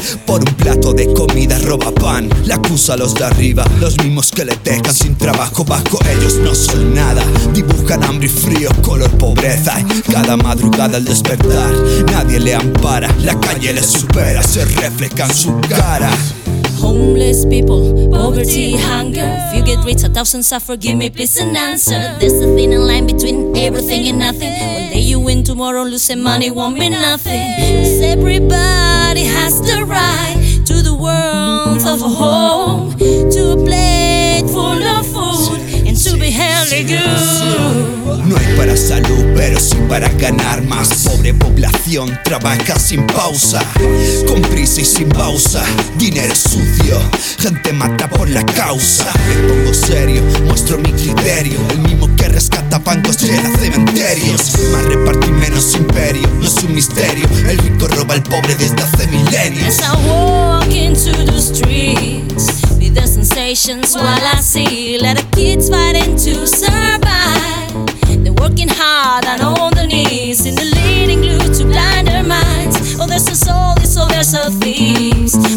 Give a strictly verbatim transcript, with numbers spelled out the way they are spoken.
Por un plato de comida roba pan, le acusa a los de arriba, los mismos que le dejan sin trabajo bajo ellos no son nada. Dibujan hambre y frío, color pobreza, y cada madrugada al despertar nadie le ampara, la calle le supera, se refleja en su cara. Homeless people, poverty, hunger. If you get rich, a thousand suffer. Give me please an answer. There's a thin line between everything and nothing. One day you win, tomorrow losing money won't be nothing. 'Cause everybody has the right to the warmth of a home, to a plate full of food, and to be healthy good. No hay para salud, pero sí para ganar más. Pobre población trabaja sin pausa, con prisa y sin pausa. Dinero sucio, gente mata por la causa. Me pongo serio, muestro mi criterio, el mismo que rescata bancos, llena cementerios. Más repartir, menos imperio, no es un misterio. El rico roba al pobre desde hace milenios. As I walk into the streets with the sensations while I see a lot of kids fighting to survive. They're working hard and on their knees in the leading glue to blind their minds. Oh, there's a soul, so there's a thieves